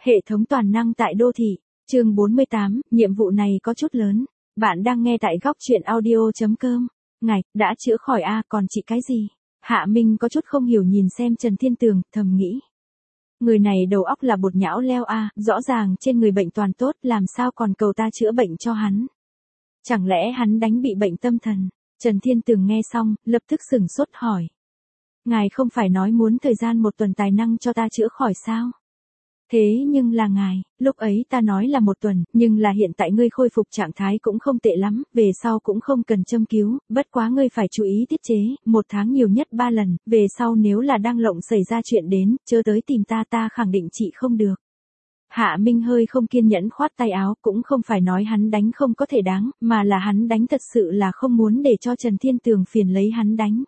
Hệ thống toàn năng tại đô thị, chương 48, nhiệm vụ này có chút lớn. Bạn đang nghe tại góc truyện audio.com. Ngài, đã chữa khỏi còn chị cái gì? Hạ Minh có chút không hiểu nhìn xem Trần Thiên Tường, thầm nghĩ. Người này đầu óc là bột nhão leo rõ ràng trên người bệnh toàn tốt, làm sao còn cầu ta chữa bệnh cho hắn? Chẳng lẽ hắn đánh bị bệnh tâm thần? Trần Thiên Tường nghe xong, lập tức sửng sốt hỏi. Ngài không phải nói muốn thời gian 1 tuần tài năng cho ta chữa khỏi sao? Thế nhưng là ngài, lúc ấy ta nói là 1 tuần, nhưng là hiện tại ngươi khôi phục trạng thái cũng không tệ lắm, về sau cũng không cần châm cứu, bất quá ngươi phải chú ý tiết chế, 1 tháng nhiều nhất 3 lần, về sau nếu là đang lộng xảy ra chuyện đến, chớ tới tìm ta khẳng định trị không được. Hạ Minh hơi không kiên nhẫn khoát tay áo, cũng không phải nói hắn đánh không có thể đáng, mà là hắn đánh thật sự là không muốn để cho Trần Thiên Tường phiền lấy hắn đánh.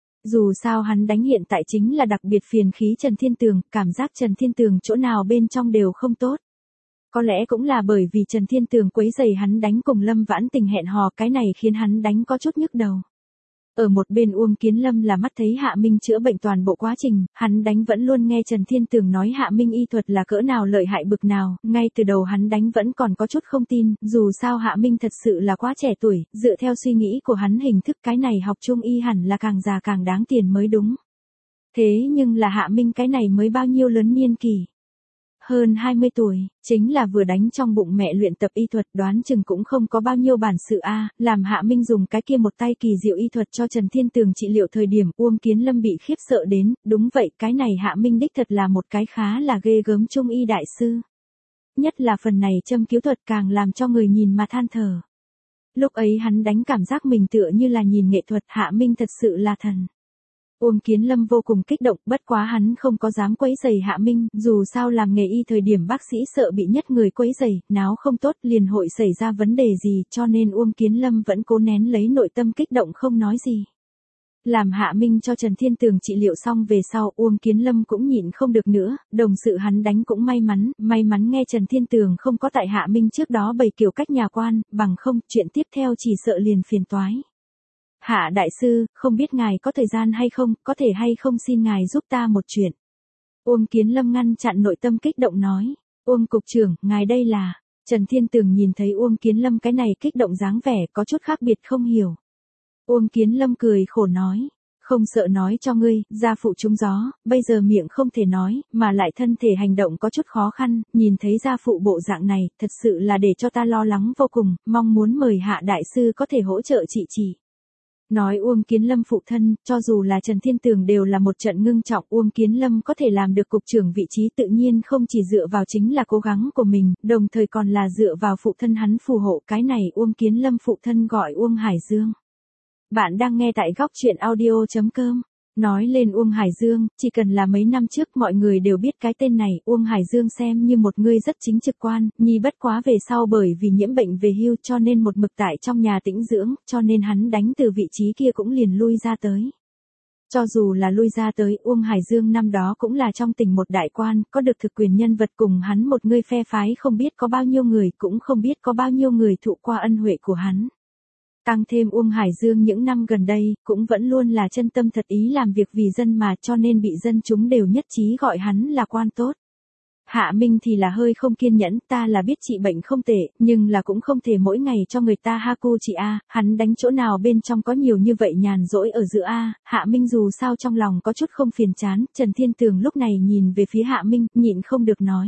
Dù sao hắn đánh hiện tại chính là đặc biệt phiền khí Trần Thiên Tường, cảm giác Trần Thiên Tường chỗ nào bên trong đều không tốt. Có lẽ cũng là bởi vì Trần Thiên Tường quấy rầy hắn đánh cùng Lâm Vãn Tình hẹn hò, cái này khiến hắn đánh có chút nhức đầu. Ở một bên Uông Kiến Lâm là mắt thấy Hạ Minh chữa bệnh toàn bộ quá trình, hắn đánh vẫn luôn nghe Trần Thiên Tường nói Hạ Minh y thuật là cỡ nào lợi hại bực nào, ngay từ đầu hắn đánh vẫn còn có chút không tin, dù sao Hạ Minh thật sự là quá trẻ tuổi, dựa theo suy nghĩ của hắn hình thức cái này học trung y hẳn là càng già càng đáng tiền mới đúng. Thế nhưng là Hạ Minh cái này mới bao nhiêu lớn niên kỷ? Hơn 20 tuổi, chính là vừa đánh trong bụng mẹ luyện tập y thuật, đoán chừng cũng không có bao nhiêu bản sự làm Hạ Minh dùng cái kia một tay kỳ diệu y thuật cho Trần Thiên Tường trị liệu thời điểm Uông Kiến Lâm bị khiếp sợ đến, đúng vậy, cái này Hạ Minh đích thật là một cái khá là ghê gớm trung y đại sư. Nhất là phần này châm cứu thuật càng làm cho người nhìn mà than thở. Lúc ấy hắn đánh cảm giác mình tựa như là nhìn nghệ thuật, Hạ Minh thật sự là thần. Uông Kiến Lâm vô cùng kích động, bất quá hắn không có dám quấy rầy Hạ Minh, dù sao làm nghề y thời điểm bác sĩ sợ bị nhất người quấy rầy, náo không tốt liền hội xảy ra vấn đề gì, cho nên Uông Kiến Lâm vẫn cố nén lấy nội tâm kích động không nói gì. Làm Hạ Minh cho Trần Thiên Tường trị liệu xong về sau, Uông Kiến Lâm cũng nhịn không được nữa, đồng sự hắn đánh cũng may mắn nghe Trần Thiên Tường không có tại Hạ Minh trước đó bày kiểu cách nhà quan, bằng không, chuyện tiếp theo chỉ sợ liền phiền toái. Hạ đại sư, không biết ngài có thời gian hay không, có thể hay không xin ngài giúp ta một chuyện. Uông Kiến Lâm ngăn chặn nội tâm kích động nói. Uông cục trưởng, ngài đây là... Trần Thiên Tường nhìn thấy Uông Kiến Lâm cái này kích động dáng vẻ có chút khác biệt không hiểu. Uông Kiến Lâm cười khổ nói. Không sợ nói cho ngươi, gia phụ trúng gió, bây giờ miệng không thể nói, mà lại thân thể hành động có chút khó khăn, nhìn thấy gia phụ bộ dạng này, thật sự là để cho ta lo lắng vô cùng, mong muốn mời Hạ đại sư có thể hỗ trợ trị. Nói Uông Kiến Lâm phụ thân, cho dù là Trần Thiên Tường đều là một trận ngưng trọng, Uông Kiến Lâm có thể làm được cục trưởng vị trí tự nhiên không chỉ dựa vào chính là cố gắng của mình, đồng thời còn là dựa vào phụ thân hắn phù hộ, cái này Uông Kiến Lâm phụ thân gọi Uông Hải Dương. Bạn đang nghe tại góc truyện audio.com. Nói lên Uông Hải Dương, chỉ cần là mấy năm trước mọi người đều biết cái tên này, Uông Hải Dương xem như một người rất chính trực quan, nhi bất quá về sau bởi vì nhiễm bệnh về hưu cho nên một mực tại trong nhà tĩnh dưỡng, cho nên hắn đánh từ vị trí kia cũng liền lui ra tới. Cho dù là lui ra tới, Uông Hải Dương năm đó cũng là trong tỉnh một đại quan, có được thực quyền nhân vật cùng hắn một người phe phái không biết có bao nhiêu người, cũng không biết có bao nhiêu người thụ qua ân huệ của hắn. Tăng thêm Uông Hải Dương những năm gần đây, cũng vẫn luôn là chân tâm thật ý làm việc vì dân mà cho nên bị dân chúng đều nhất trí gọi hắn là quan tốt. Hạ Minh thì là hơi không kiên nhẫn, ta là biết trị bệnh không tệ, nhưng là cũng không thể mỗi ngày cho người ta haku trị hắn đánh chỗ nào bên trong có nhiều như vậy nhàn rỗi ở giữa Hạ Minh dù sao trong lòng có chút không phiền chán, Trần Thiên Tường lúc này nhìn về phía Hạ Minh, nhịn không được nói.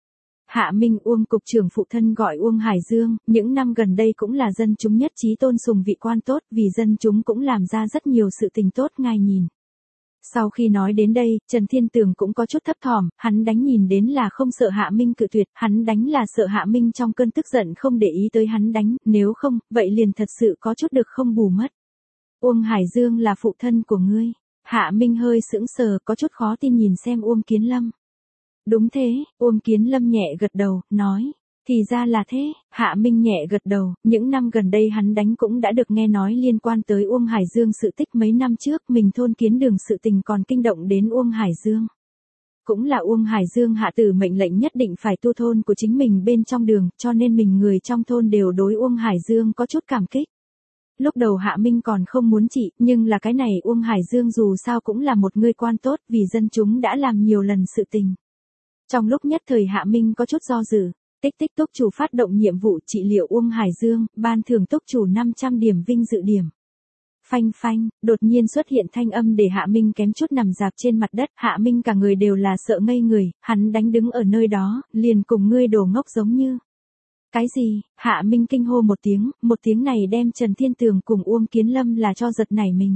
Hạ Minh, Uông cục trưởng phụ thân gọi Uông Hải Dương, những năm gần đây cũng là dân chúng nhất trí tôn sùng vị quan tốt, vì dân chúng cũng làm ra rất nhiều sự tình tốt ngài nhìn. Sau khi nói đến đây, Trần Thiên Tường cũng có chút thấp thỏm, hắn đánh nhìn đến là không sợ Hạ Minh cự tuyệt, hắn đánh là sợ Hạ Minh trong cơn tức giận không để ý tới hắn đánh, nếu không, vậy liền thật sự có chút được không bù mất. Uông Hải Dương là phụ thân của ngươi. Hạ Minh hơi sững sờ, có chút khó tin nhìn xem Uông Kiến Lâm. Đúng thế, Uông Kiến Lâm nhẹ gật đầu, nói. Thì ra là thế, Hạ Minh nhẹ gật đầu, những năm gần đây hắn đánh cũng đã được nghe nói liên quan tới Uông Hải Dương sự tích mấy năm trước, mình thôn Kiến Đường sự tình còn kinh động đến Uông Hải Dương. Cũng là Uông Hải Dương hạ tử mệnh lệnh nhất định phải tu thôn của chính mình bên trong đường, cho nên mình người trong thôn đều đối Uông Hải Dương có chút cảm kích. Lúc đầu Hạ Minh còn không muốn trị, nhưng là cái này Uông Hải Dương dù sao cũng là một người quan tốt vì dân chúng đã làm nhiều lần sự tình. Trong lúc nhất thời Hạ Minh có chút do dự, tích tích túc chủ phát động nhiệm vụ trị liệu Uông Hải Dương, ban thưởng túc chủ 500 điểm vinh dự điểm. Phanh phanh, đột nhiên xuất hiện thanh âm để Hạ Minh kém chút nằm dạp trên mặt đất. Hạ Minh cả người đều là sợ ngây người, hắn đánh đứng ở nơi đó, liền cùng ngươi đồ ngốc giống như. Cái gì? Hạ Minh kinh hô một tiếng này đem Trần Thiên Tường cùng Uông Kiến Lâm là cho giật nảy mình.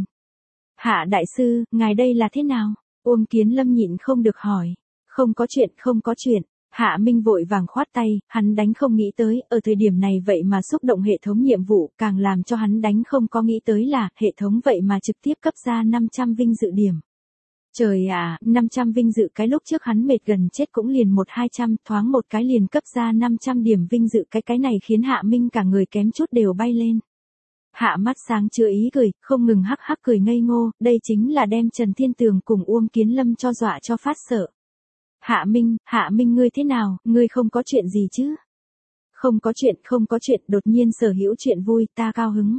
Hạ đại sư, ngài đây là thế nào? Uông Kiến Lâm nhịn không được hỏi. Không có chuyện. Hạ Minh vội vàng khoát tay, hắn đánh không nghĩ tới, ở thời điểm này vậy mà xúc động hệ thống nhiệm vụ, càng làm cho hắn đánh không có nghĩ tới là, hệ thống vậy mà trực tiếp cấp ra 500 vinh dự điểm. Trời ạ, 500 vinh dự cái lúc trước hắn mệt gần chết cũng liền 1-200, thoáng một cái liền cấp ra 500 điểm vinh dự cái này khiến Hạ Minh cả người kém chút đều bay lên. Hạ mắt sáng chứa ý cười, không ngừng hắc hắc cười ngây ngô, đây chính là đem Trần Thiên Tường cùng Uông Kiến Lâm cho dọa cho phát sợ. Hạ Minh ngươi thế nào, ngươi không có chuyện gì chứ? Không có chuyện, đột nhiên sở hữu chuyện vui, ta cao hứng.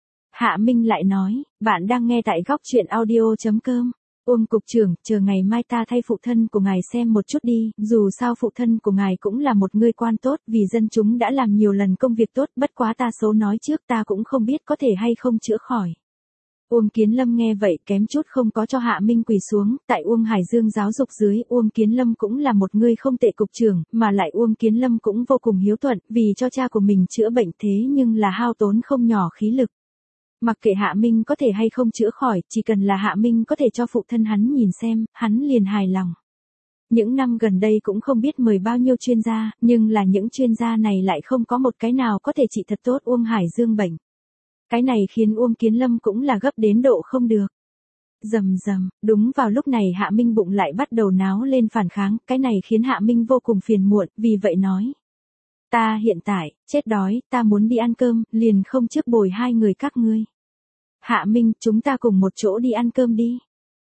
Hạ Minh lại nói, bạn đang nghe tại góc truyện audio.com. Uông cục trưởng, chờ ngày mai ta thay phụ thân của ngài xem một chút đi, dù sao phụ thân của ngài cũng là một người quan tốt, vì dân chúng đã làm nhiều lần công việc tốt, bất quá ta số nói trước ta cũng không biết có thể hay không chữa khỏi. Uông Kiến Lâm nghe vậy kém chút không có cho Hạ Minh quỳ xuống, tại Uông Hải Dương giáo dục dưới, Uông Kiến Lâm cũng là một người không tệ cục trưởng, mà lại Uông Kiến Lâm cũng vô cùng hiếu thuận, vì cho cha của mình chữa bệnh thế nhưng là hao tốn không nhỏ khí lực. Mặc kệ Hạ Minh có thể hay không chữa khỏi, chỉ cần là Hạ Minh có thể cho phụ thân hắn nhìn xem, hắn liền hài lòng. Những năm gần đây cũng không biết mời bao nhiêu chuyên gia, nhưng là những chuyên gia này lại không có một cái nào có thể trị thật tốt Uông Hải Dương bệnh. Cái này khiến Uông Kiến Lâm cũng là gấp đến độ không được. Rầm, đúng vào lúc này Hạ Minh bụng lại bắt đầu náo lên phản kháng, cái này khiến Hạ Minh vô cùng phiền muộn, vì vậy nói. Ta hiện tại, chết đói, ta muốn đi ăn cơm, liền không trước bồi hai người các ngươi. Hạ Minh, chúng ta cùng một chỗ đi ăn cơm đi.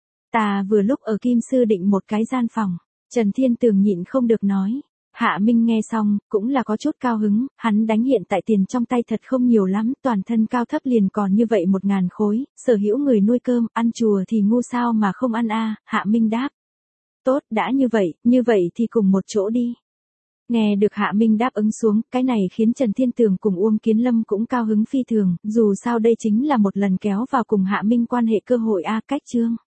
Ta vừa lúc ở Kim Sư định một cái gian phòng. Trần Thiên Tường nhịn không được nói. Hạ Minh nghe xong, cũng là có chút cao hứng, hắn đánh hiện tại tiền trong tay thật không nhiều lắm, toàn thân cao thấp liền còn như vậy 1.000 khối, sở hữu người nuôi cơm, ăn chùa thì ngu sao mà không ăn a. Hạ Minh đáp. Tốt, đã như vậy thì cùng một chỗ đi. Nghe được Hạ Minh đáp ứng xuống, cái này khiến Trần Thiên Tường cùng Uông Kiến Lâm cũng cao hứng phi thường, dù sao đây chính là một lần kéo vào cùng Hạ Minh quan hệ cơ hội a. Cách chương